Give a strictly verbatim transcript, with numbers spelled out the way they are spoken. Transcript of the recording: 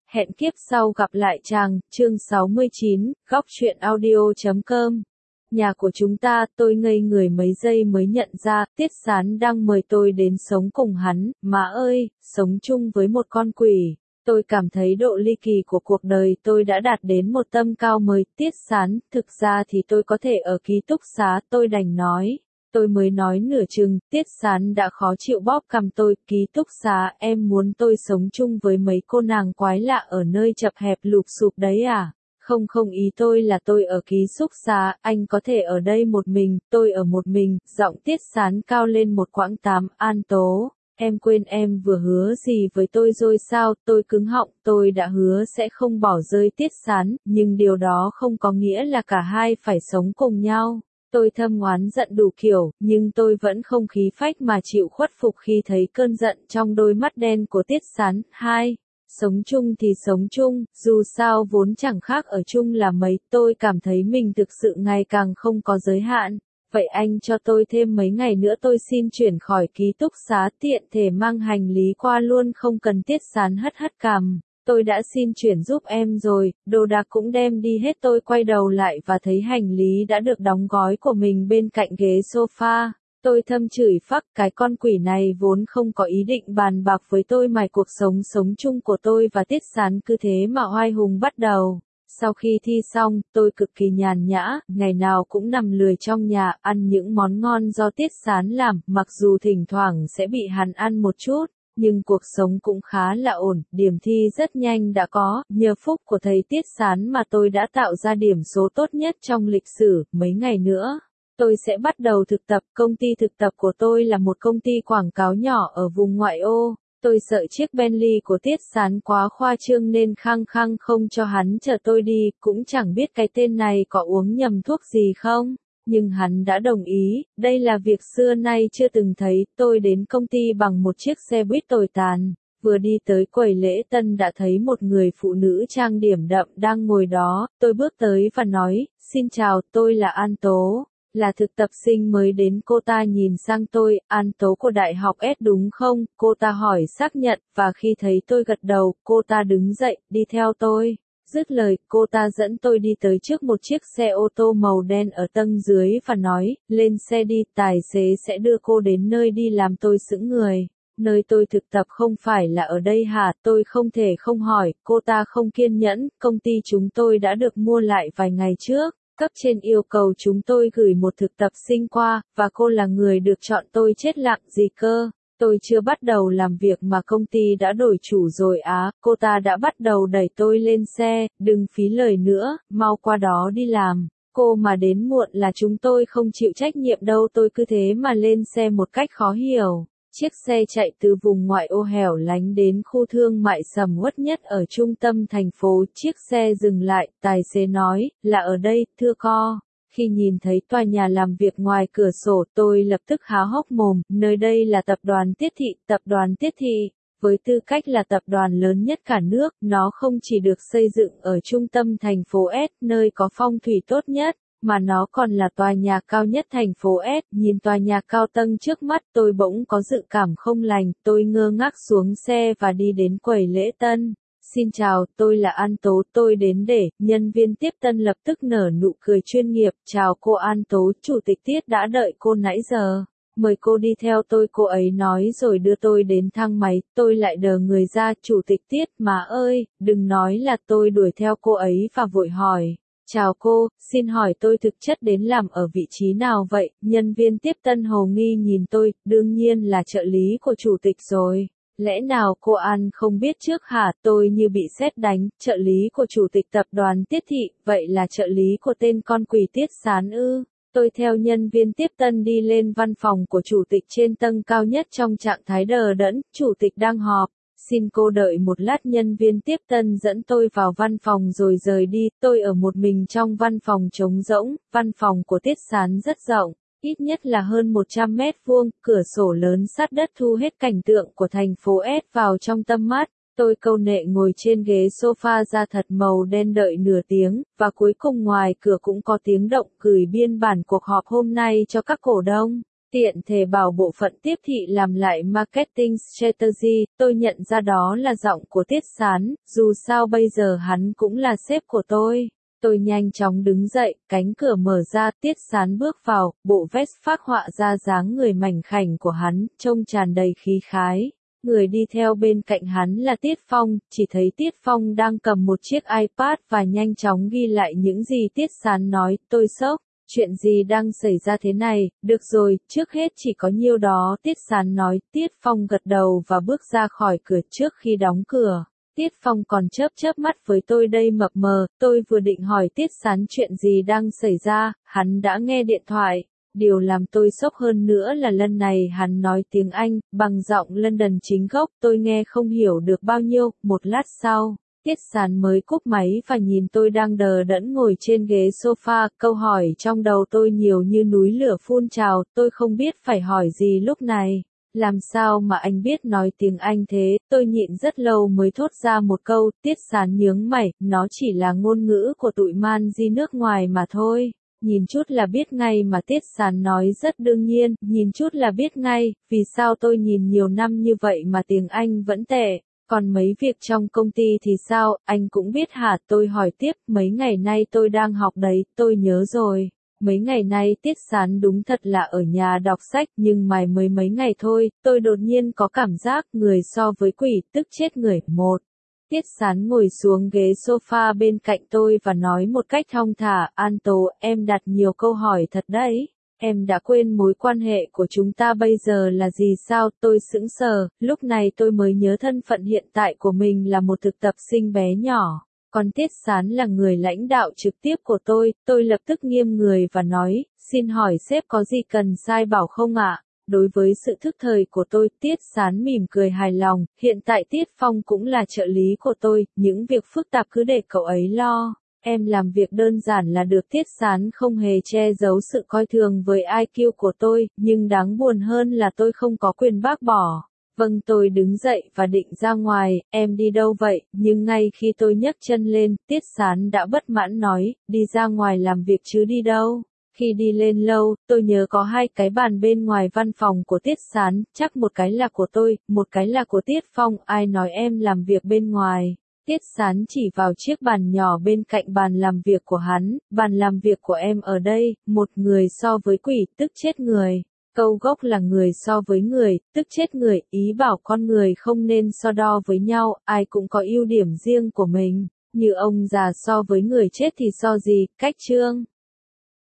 Hẹn kiếp sau gặp lại chàng, chương sáu mươi chín, góc truyện audio chấm com. Nhà của chúng ta, tôi ngây người mấy giây mới nhận ra, Tiết Sán đang mời tôi đến sống cùng hắn, má ơi, sống chung với một con quỷ. Tôi cảm thấy độ ly kỳ của cuộc đời tôi đã đạt đến một tầm cao mới. Tiết Sán, thực ra thì tôi có thể ở ký túc xá, tôi đành nói. Tôi mới nói nửa chừng, Tiết Sán đã khó chịu bóp cằm tôi, ký túc xá, em muốn tôi sống chung với mấy cô nàng quái lạ ở nơi chật hẹp lụp xụp đấy à? Không không ý tôi là tôi ở ký túc xá, anh có thể ở đây một mình, tôi ở một mình, giọng Tiết Sán cao lên một quãng tám, An Tố. Em quên em vừa hứa gì với tôi rồi sao? Tôi cứng họng, tôi đã hứa sẽ không bỏ rơi Tiết Sán, nhưng điều đó không có nghĩa là cả hai phải sống cùng nhau. Tôi thâm oán giận đủ kiểu, nhưng tôi vẫn không khí phách mà chịu khuất phục khi thấy cơn giận trong đôi mắt đen của Tiết Sán. Hai, sống chung thì sống chung, dù sao vốn chẳng khác ở chung là mấy, tôi cảm thấy mình thực sự ngày càng không có giới hạn. Vậy anh cho tôi thêm mấy ngày nữa tôi xin chuyển khỏi ký túc xá tiện thể mang hành lý qua luôn không cần. Tiết Sán hất hất cằm. Tôi đã xin chuyển giúp em rồi, đồ đạc cũng đem đi hết. Tôi quay đầu lại và thấy hành lý đã được đóng gói của mình bên cạnh ghế sofa. Tôi thầm chửi phắc, cái con quỷ này vốn không có ý định bàn bạc với tôi mà cuộc sống sống chung của tôi và Tiết Sán cứ thế mà oai hùng bắt đầu. Sau khi thi xong, tôi cực kỳ nhàn nhã, ngày nào cũng nằm lười trong nhà, ăn những món ngon do Tiết Sán làm, mặc dù thỉnh thoảng sẽ bị hắn ăn một chút. Nhưng cuộc sống cũng khá là ổn, điểm thi rất nhanh đã có, nhờ phúc của thầy Tiết Sán mà tôi đã tạo ra điểm số tốt nhất trong lịch sử. Mấy ngày nữa, tôi sẽ bắt đầu thực tập. Công ty thực tập của tôi là một công ty quảng cáo nhỏ ở vùng ngoại ô. Tôi sợ chiếc Bentley của Tiết Sán quá khoa trương nên khăng khăng không cho hắn chở tôi đi, cũng chẳng biết cái tên này có uống nhầm thuốc gì không. Nhưng hắn đã đồng ý, đây là việc xưa nay chưa từng thấy. Tôi đến công ty bằng một chiếc xe buýt tồi tàn, vừa đi tới quầy lễ tân đã thấy một người phụ nữ trang điểm đậm đang ngồi đó. Tôi bước tới và nói, xin chào, tôi là An Tố, là thực tập sinh mới đến. Cô ta nhìn sang tôi, An Tố của Đại học S đúng không? Cô ta hỏi xác nhận, và khi thấy tôi gật đầu, cô ta đứng dậy, đi theo tôi. Dứt lời, cô ta dẫn tôi đi tới trước một chiếc xe ô tô màu đen ở tầng dưới và nói, lên xe đi, tài xế sẽ đưa cô đến nơi đi làm. Tôi sững người, nơi tôi thực tập không phải là ở đây hả? Tôi không thể không hỏi, cô ta không kiên nhẫn, công ty chúng tôi đã được mua lại vài ngày trước, cấp trên yêu cầu chúng tôi gửi một thực tập sinh qua, và cô là người được chọn. Tôi chết lặng, gì cơ? Tôi chưa bắt đầu làm việc mà công ty đã đổi chủ rồi á? Cô ta đã bắt đầu đẩy tôi lên xe, đừng phí lời nữa, mau qua đó đi làm. Cô mà đến muộn là chúng tôi không chịu trách nhiệm đâu. Tôi cứ thế mà lên xe một cách khó hiểu. Chiếc xe chạy từ vùng ngoại ô hẻo lánh đến khu thương mại sầm uất nhất ở trung tâm thành phố. Chiếc xe dừng lại, tài xế nói, là ở đây, thưa co. Khi nhìn thấy tòa nhà làm việc ngoài cửa sổ, tôi lập tức há hốc mồm. Nơi đây là tập đoàn Tiết Thị. Tập đoàn Tiết Thị, với tư cách là tập đoàn lớn nhất cả nước, nó không chỉ được xây dựng ở trung tâm thành phố S, nơi có phong thủy tốt nhất, mà nó còn là tòa nhà cao nhất thành phố S. Nhìn tòa nhà cao tầng trước mắt, tôi bỗng có dự cảm không lành. Tôi ngơ ngác xuống xe và đi đến quầy lễ tân. Xin chào, tôi là An Tố, tôi đến để. Nhân viên tiếp tân lập tức nở nụ cười chuyên nghiệp. Chào cô An Tố, chủ tịch Tiết đã đợi cô nãy giờ. Mời cô đi theo tôi, cô ấy nói rồi đưa tôi đến thang máy. Tôi lại đờ người ra, chủ tịch Tiết, má ơi, đừng nói là. Tôi đuổi theo cô ấy và vội hỏi. Chào cô, xin hỏi tôi thực chất đến làm ở vị trí nào vậy? Nhân viên tiếp tân hồ nghi nhìn tôi, đương nhiên là trợ lý của chủ tịch rồi. Lẽ nào cô An không biết trước hả? Tôi như bị sét đánh, trợ lý của chủ tịch tập đoàn Tiết Thị, vậy là trợ lý của tên con quỷ Tiết Sán ư? Tôi theo nhân viên tiếp tân đi lên văn phòng của chủ tịch trên tầng cao nhất trong trạng thái đờ đẫn. Chủ tịch đang họp. Xin cô đợi một lát. Nhân viên tiếp tân dẫn tôi vào văn phòng rồi rời đi. Tôi ở một mình trong văn phòng trống rỗng. Văn phòng của Tiết Sán rất rộng, ít nhất là hơn một trăm mét vuông, cửa sổ lớn sát đất thu hết cảnh tượng của thành phố S vào trong tâm mắt. Tôi câu nệ ngồi trên ghế sofa da thật màu đen đợi nửa tiếng, và cuối cùng ngoài cửa cũng có tiếng động gửi biên bản cuộc họp hôm nay cho các cổ đông. Tiện thể bảo bộ phận tiếp thị làm lại marketing strategy, tôi nhận ra đó là giọng của Tiết Sán, dù sao bây giờ hắn cũng là sếp của tôi. Tôi nhanh chóng đứng dậy, cánh cửa mở ra, Tiết Sán bước vào, bộ vest phác họa ra dáng người mảnh khảnh của hắn, trông tràn đầy khí khái. Người đi theo bên cạnh hắn là Tiết Phong, chỉ thấy Tiết Phong đang cầm một chiếc iPad và nhanh chóng ghi lại những gì Tiết Sán nói, tôi sốc. Chuyện gì đang xảy ra thế này, được rồi, trước hết chỉ có nhiêu đó, Tiết Sán nói, Tiết Phong gật đầu và bước ra khỏi cửa trước khi đóng cửa. Tiết Phong còn chớp chớp mắt với tôi đây mập mờ, tôi vừa định hỏi Tiết Sán chuyện gì đang xảy ra, hắn đã nghe điện thoại. Điều làm tôi sốc hơn nữa là lần này hắn nói tiếng Anh, bằng giọng London chính gốc, tôi nghe không hiểu được bao nhiêu, một lát sau. Tiết Sán mới cúp máy và nhìn tôi đang đờ đẫn ngồi trên ghế sofa, câu hỏi trong đầu tôi nhiều như núi lửa phun trào, tôi không biết phải hỏi gì lúc này. Làm sao mà anh biết nói tiếng Anh thế, tôi nhịn rất lâu mới thốt ra một câu, Tiết Sán nhướng mày, nó chỉ là ngôn ngữ của tụi man di nước ngoài mà thôi. Nhìn chút là biết ngay mà Tiết Sán nói rất đương nhiên, nhìn chút là biết ngay, vì sao tôi nhìn nhiều năm như vậy mà tiếng Anh vẫn tệ. Còn mấy việc trong công ty thì sao, anh cũng biết hả, tôi hỏi tiếp, mấy ngày nay tôi đang học đấy, tôi nhớ rồi. Mấy ngày nay Tiết Sán đúng thật là ở nhà đọc sách, nhưng mày mới mấy ngày thôi, tôi đột nhiên có cảm giác người so với quỷ, tức chết người. Một. Tiết Sán ngồi xuống ghế sofa bên cạnh tôi và nói một cách thong thả, An Tố, em đặt nhiều câu hỏi thật đấy. Em đã quên mối quan hệ của chúng ta bây giờ là gì sao, tôi sững sờ, lúc này tôi mới nhớ thân phận hiện tại của mình là một thực tập sinh bé nhỏ. Còn Tiết Sán là người lãnh đạo trực tiếp của tôi, tôi lập tức nghiêm người và nói, xin hỏi sếp có gì cần sai bảo không ạ? Đối với sự thức thời của tôi, Tiết Sán mỉm cười hài lòng, hiện tại Tiết Phong cũng là trợ lý của tôi, những việc phức tạp cứ để cậu ấy lo. Em làm việc đơn giản là được. Tiết Sán không hề che giấu sự coi thường với i kiu của tôi, nhưng đáng buồn hơn là tôi không có quyền bác bỏ. Vâng, tôi đứng dậy và định ra ngoài, em đi đâu vậy, nhưng ngay khi tôi nhấc chân lên, Tiết Sán đã bất mãn nói, đi ra ngoài làm việc chứ đi đâu. Khi đi lên lâu, tôi nhớ có hai cái bàn bên ngoài văn phòng của Tiết Sán, chắc một cái là của tôi, một cái là của Tiết Phong, ai nói em làm việc bên ngoài. Tiết Sán chỉ vào chiếc bàn nhỏ bên cạnh bàn làm việc của hắn, bàn làm việc của em ở đây, một người so với quỷ, tức chết người. Câu gốc là người so với người, tức chết người, ý bảo con người không nên so đo với nhau, ai cũng có ưu điểm riêng của mình, như ông già so với người chết thì so gì, cách chương.